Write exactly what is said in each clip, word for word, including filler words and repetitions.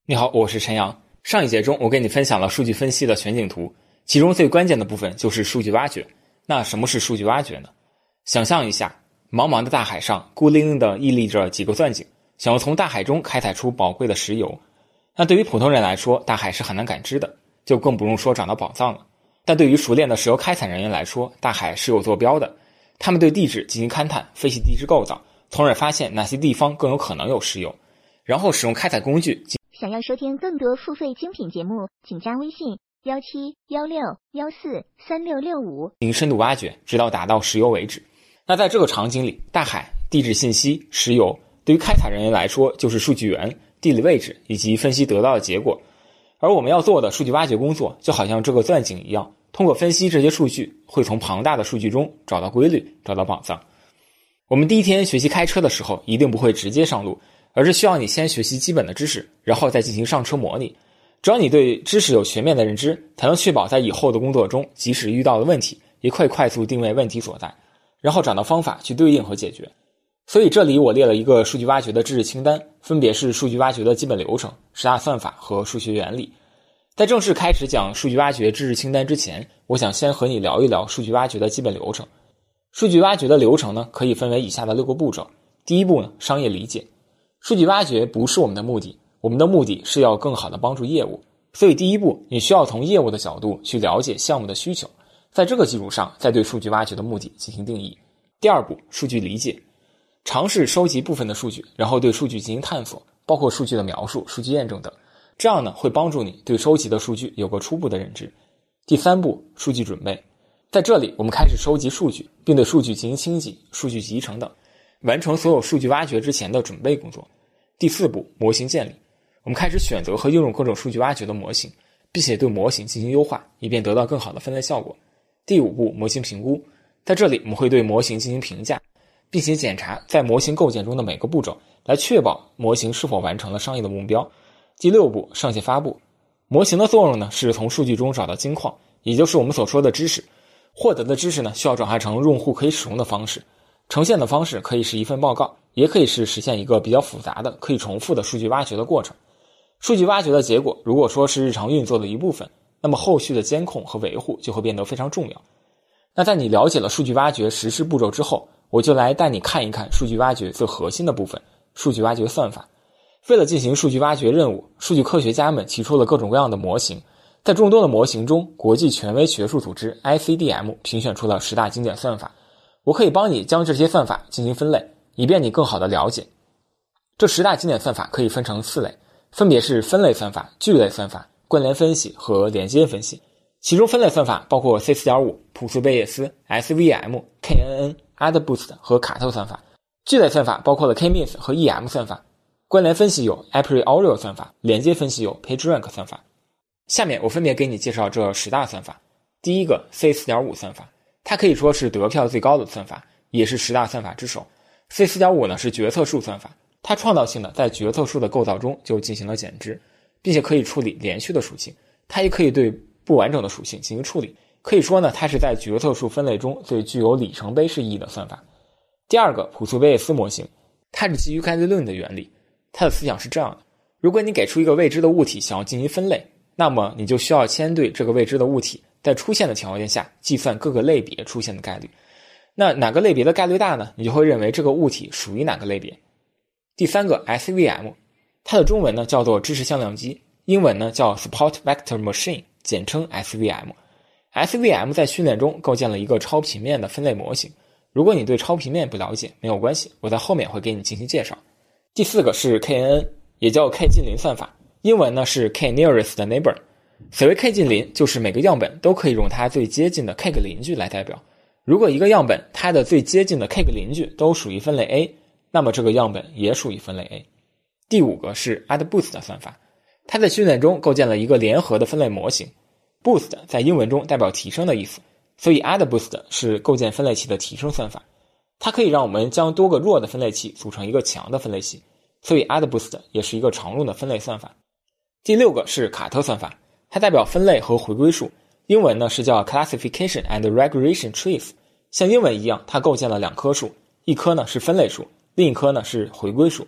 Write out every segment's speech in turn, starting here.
你好，我是陈阳。上一节中我跟你分享了数据分析的全景图，其中最关键的部分就是数据挖掘。那什么是数据挖掘呢？想象一下，茫茫的大海上孤零零地屹立着几个钻井，想要从大海中开采出宝贵的石油。那对于普通人来说，大海是很难感知的，就更不用说找到宝藏了。但对于熟练的石油开采人员来说，大海是有坐标的，他们对地质进行勘探，分析地质构造，从而发现哪些地方更有可能有石油，然后使用开采工具。 想要收听更多付费精品节目，请加微信幺七幺六幺四三六六五进行深度挖掘，直到达到石油为止。那在这个场景里，大海、地质信息、石油对于开采人员来说就是数据源、地理位置以及分析得到的结果。而我们要做的数据挖掘工作就好像这个钻井一样，通过分析这些数据，会从庞大的数据中找到规律，找到宝藏。我们第一天学习开车的时候一定不会直接上路，而是需要你先学习基本的知识，然后再进行上车模拟。只要你对知识有全面的认知，才能确保在以后的工作中，即使遇到了问题，也可以快速定位问题所在，然后找到方法去对应和解决。所以这里我列了一个数据挖掘的知识清单，分别是数据挖掘的基本流程、十大算法和数学原理。在正式开始讲数据挖掘知识清单之前，我想先和你聊一聊数据挖掘的基本流程。数据挖掘的流程呢，可以分为以下的六个步骤。第一步呢，商业理解。数据挖掘不是我们的目的，我们的目的是要更好的帮助业务。所以第一步，你需要从业务的角度去了解项目的需求，在这个基础上再对数据挖掘的目的进行定义。第二步，数据理解。尝试收集部分的数据，然后对数据进行探索，包括数据的描述、数据验证等。这样呢，会帮助你对收集的数据有个初步的认知。第三步，数据准备。在这里，我们开始收集数据，并对数据进行清洗、数据集成等，完成所有数据挖掘之前的准备工作。第四步，模型建立。我们开始选择和应用各种数据挖掘的模型，并且对模型进行优化，以便得到更好的分类效果。第五步，模型评估。在这里，我们会对模型进行评价，并且检查在模型构建中的每个步骤，来确保模型是否完成了商业的目标。第六步，上线发布。模型的作用呢，是从数据中找到金矿，也就是我们所说的知识。获得的知识呢，需要转化成用户可以使用的方式。呈现的方式可以是一份报告，也可以是实现一个比较复杂的、可以重复的数据挖掘的过程。数据挖掘的结果，如果说是日常运作的一部分，那么后续的监控和维护就会变得非常重要。那在你了解了数据挖掘实施步骤之后，我就来带你看一看数据挖掘最核心的部分——数据挖掘算法。为了进行数据挖掘任务，数据科学家们提出了各种各样的模型。在众多的模型中，国际权威学术组织 I C D M 评选出了十大经典算法。我可以帮你将这些算法进行分类，以便你更好的了解。这十大经典算法可以分成四类，分别是分类算法、聚类算法、关联分析和连接分析。其中分类算法包括 C 四点五、朴素贝叶斯、S V M、K N N、AdaBoost 和卡特算法。聚类算法包括了 K-means 和 E M 算法。关联分析有 a priori 算法，连接分析有 PageRank 算法。下面我分别给你介绍这十大算法。第一个 C 四点五 算法，它可以说是得票最高的算法，也是十大算法之首。C 四点五 呢是决策树算法，它创造性的在决策树的构造中就进行了减脂，并且可以处理连续的属性，它也可以对不完整的属性进行处理。可以说呢，它是在决策树分类中最具有里程碑式意义的算法。第二个朴素贝叶斯模型，它是基于概率论的原理。它的思想是这样的：如果你给出一个未知的物体想要进行分类，那么你就需要先对这个未知的物体在出现的条件下计算各个类别出现的概率。那哪个类别的概率大呢？你就会认为这个物体属于哪个类别。第三个 S V M， 它的中文呢叫做知识向量机，英文呢叫 Support Vector Machine， 简称 S V M。S V M 在训练中构建了一个超平面的分类模型。如果你对超平面不了解，没有关系，我在后面会给你进行介绍。第四个是 K N N， 也叫 K 近邻算法，英文呢是 K nearest neighbor。所谓 K 近邻，就是每个样本都可以用它最接近的 K 个邻居来代表。如果一个样本它的最接近的 K 个邻居都属于分类 A， 那么这个样本也属于分类 A。第五个是 AdaBoost 的算法，它在训练中构建了一个联合的分类模型。Boost 在英文中代表提升的意思，所以 AdaBoost 是构建分类器的提升算法。它可以让我们将多个弱的分类器组成一个强的分类器，所以 AdaBoost 也是一个常用的分类算法。第六个是卡特算法，它代表分类和回归数，英文呢是叫 Classification and Regression Trees。 像英文一样，它构建了两棵树，一棵呢是分类数，另一棵呢是回归数。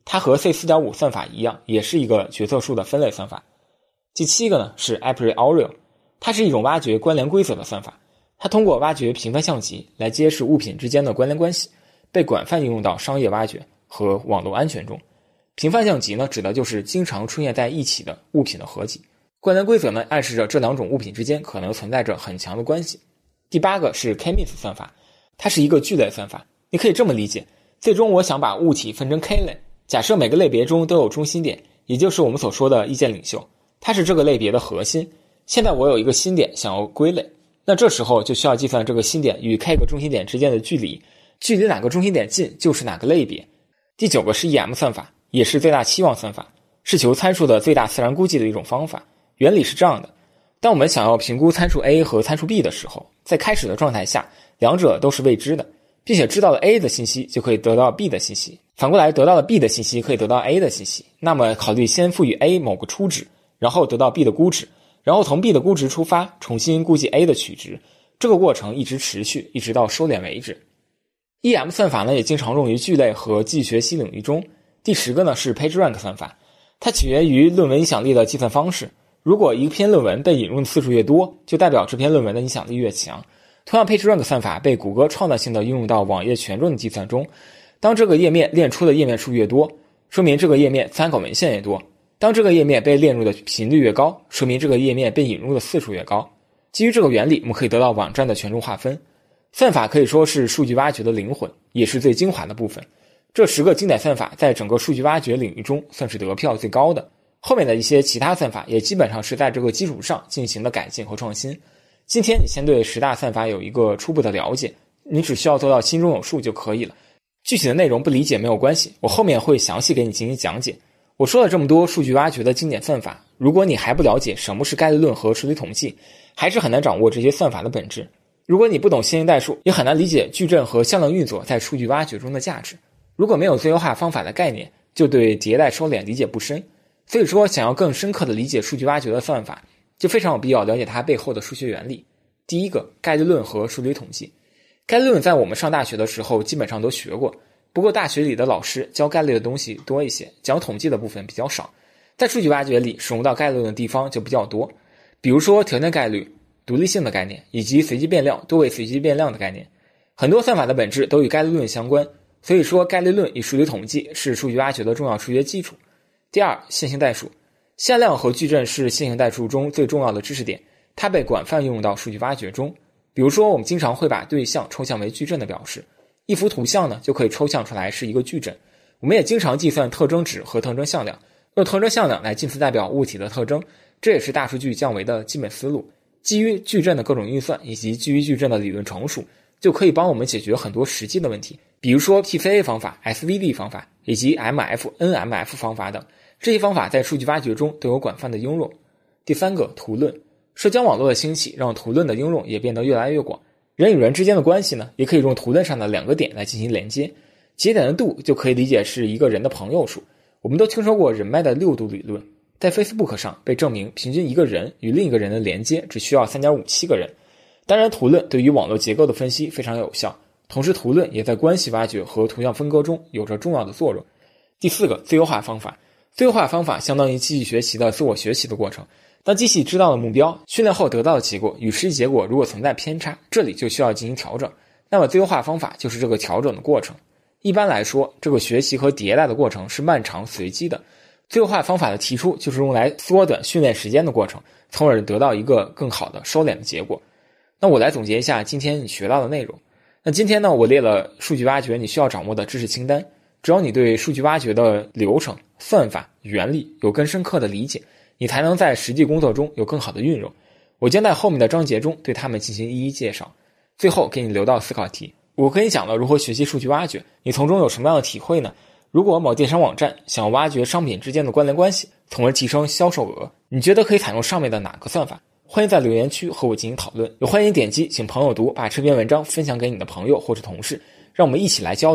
它和 C 四点五 算法一样，也是一个决策树的分类算法。第七个呢是 a priori， 它是一种挖掘关联规则的算法，它通过挖掘频繁项集来揭示物品之间的关联关系，被广泛应用到商业挖掘和网络安全中。频繁项集呢，指的就是经常出现在一起的物品的合集。关联规则呢，暗示着这两种物品之间可能存在着很强的关系。第八个是 K-means 算法，它是一个聚类算法。你可以这么理解，最终我想把物体分成 K 类，假设每个类别中都有中心点，也就是我们所说的意见领袖，它是这个类别的核心。现在我有一个新点想要归类，那这时候就需要计算这个新点与 K 个中心点之间的距离，距离哪个中心点近就是哪个类别。第九个是 E M 算法，也是最大期望算法，是求参数的最大自然估计的一种方法。原理是这样的，当我们想要评估参数 A 和参数 B 的时候，在开始的状态下，两者都是未知的，并且知道了 A 的信息就可以得到 B 的信息，反过来得到了 B 的信息可以得到 A 的信息。那么考虑先赋予 A 某个初值，然后得到 B 的估值，然后从 B 的估值出发，重新估计 A 的取值，这个过程一直持续，一直到收敛为止。E M 算法呢，也经常用于聚类和机器学习领域中。第十个呢是 PageRank 算法，它起源于论文影响力的计算方式。如果一篇论文被引用的次数越多，就代表这篇论文的影响力越强。同样 PageRank 算法被谷歌创造性的应用到网页权重的计算中。当这个页面练出的页面数越多，说明这个页面参考文献越多。当这个页面被练入的频率越高，说明这个页面被引入的次数越高。基于这个原理，我们可以得到网站的权重划分。算法可以说是数据挖掘的灵魂，也是最精华的部分。这十个经典算法在整个数据挖掘领域中算是得票最高的。后面的一些其他算法也基本上是在这个基础上进行的改进和创新。今天你先对十大算法有一个初步的了解，你只需要做到心中有数就可以了。具体的内容不理解没有关系，我后面会详细给你进行讲解。我说了这么多数据挖掘的经典算法，如果你还不了解什么是概率论和数理统计，还是很难掌握这些算法的本质。如果你不懂线性代数，也很难理解矩阵和向量运作在数据挖掘中的价值。如果没有最优化方法的概念，就对迭代收敛理解不深。所以说，想要更深刻的理解数据挖掘的算法，就非常有必要了解它背后的数学原理。第一个，概率论和数理统计。概率论在我们上大学的时候基本上都学过，不过大学里的老师教概率的东西多一些，讲统计的部分比较少。在数据挖掘里使用到概率论的地方就比较多，比如说条件概率、独立性的概念，以及随机变量、多位随机变量的概念。很多算法的本质都与概率论相关，所以说概率论与数理统计是数据挖掘的重要数学基础。第二，线性代数。向量和矩阵是线性代数中最重要的知识点，它被广泛应用到数据挖掘中。比如说，我们经常会把对象抽象为矩阵的表示，一幅图像呢就可以抽象出来是一个矩阵。我们也经常计算特征值和特征向量，用特征向量来近似代表物体的特征，这也是大数据降维的基本思路。基于矩阵的各种运算以及基于矩阵的理论成熟，就可以帮我们解决很多实际的问题，比如说 P C A 方法、S V D 方法以及 M F、N M F 方法等。这些方法在数据挖掘中都有广泛的应用。第三个，图论。社交网络的兴起让图论的应用也变得越来越广。人与人之间的关系呢，也可以用图论上的两个点来进行连接。节点的度就可以理解是一个人的朋友数。我们都听说过人脉的六度理论，在 Facebook 上被证明平均一个人与另一个人的连接只需要 三点五七 个人。当然，图论对于网络结构的分析非常有效，同时图论也在关系挖掘和图像分割中有着重要的作用。第四个，最优化方法。最优化方法相当于机器学习的自我学习的过程。当机器知道了目标，训练后得到的结果与实际结果如果存在偏差，这里就需要进行调整。那么最优化方法就是这个调整的过程。一般来说，这个学习和迭代的过程是漫长随机的。最优化方法的提出就是用来缩短训练时间的过程，从而得到一个更好的收敛的结果。那我来总结一下今天你学到的内容。那今天呢，我列了数据挖掘你需要掌握的知识清单。只要你对数据挖掘的流程、算法、原理有更深刻的理解，你才能在实际工作中有更好的运用。我将在后面的章节中对它们进行一一介绍。最后给你留到思考题，我跟你讲了如何学习数据挖掘，你从中有什么样的体会呢？如果某电商网站想要挖掘商品之间的关联关系，从而提升销售额，你觉得可以采用上面的哪个算法？欢迎在留言区和我进行讨论，也欢迎点击请朋友读，把这篇文章分享给你的朋友或者同事，让我们一起来交流。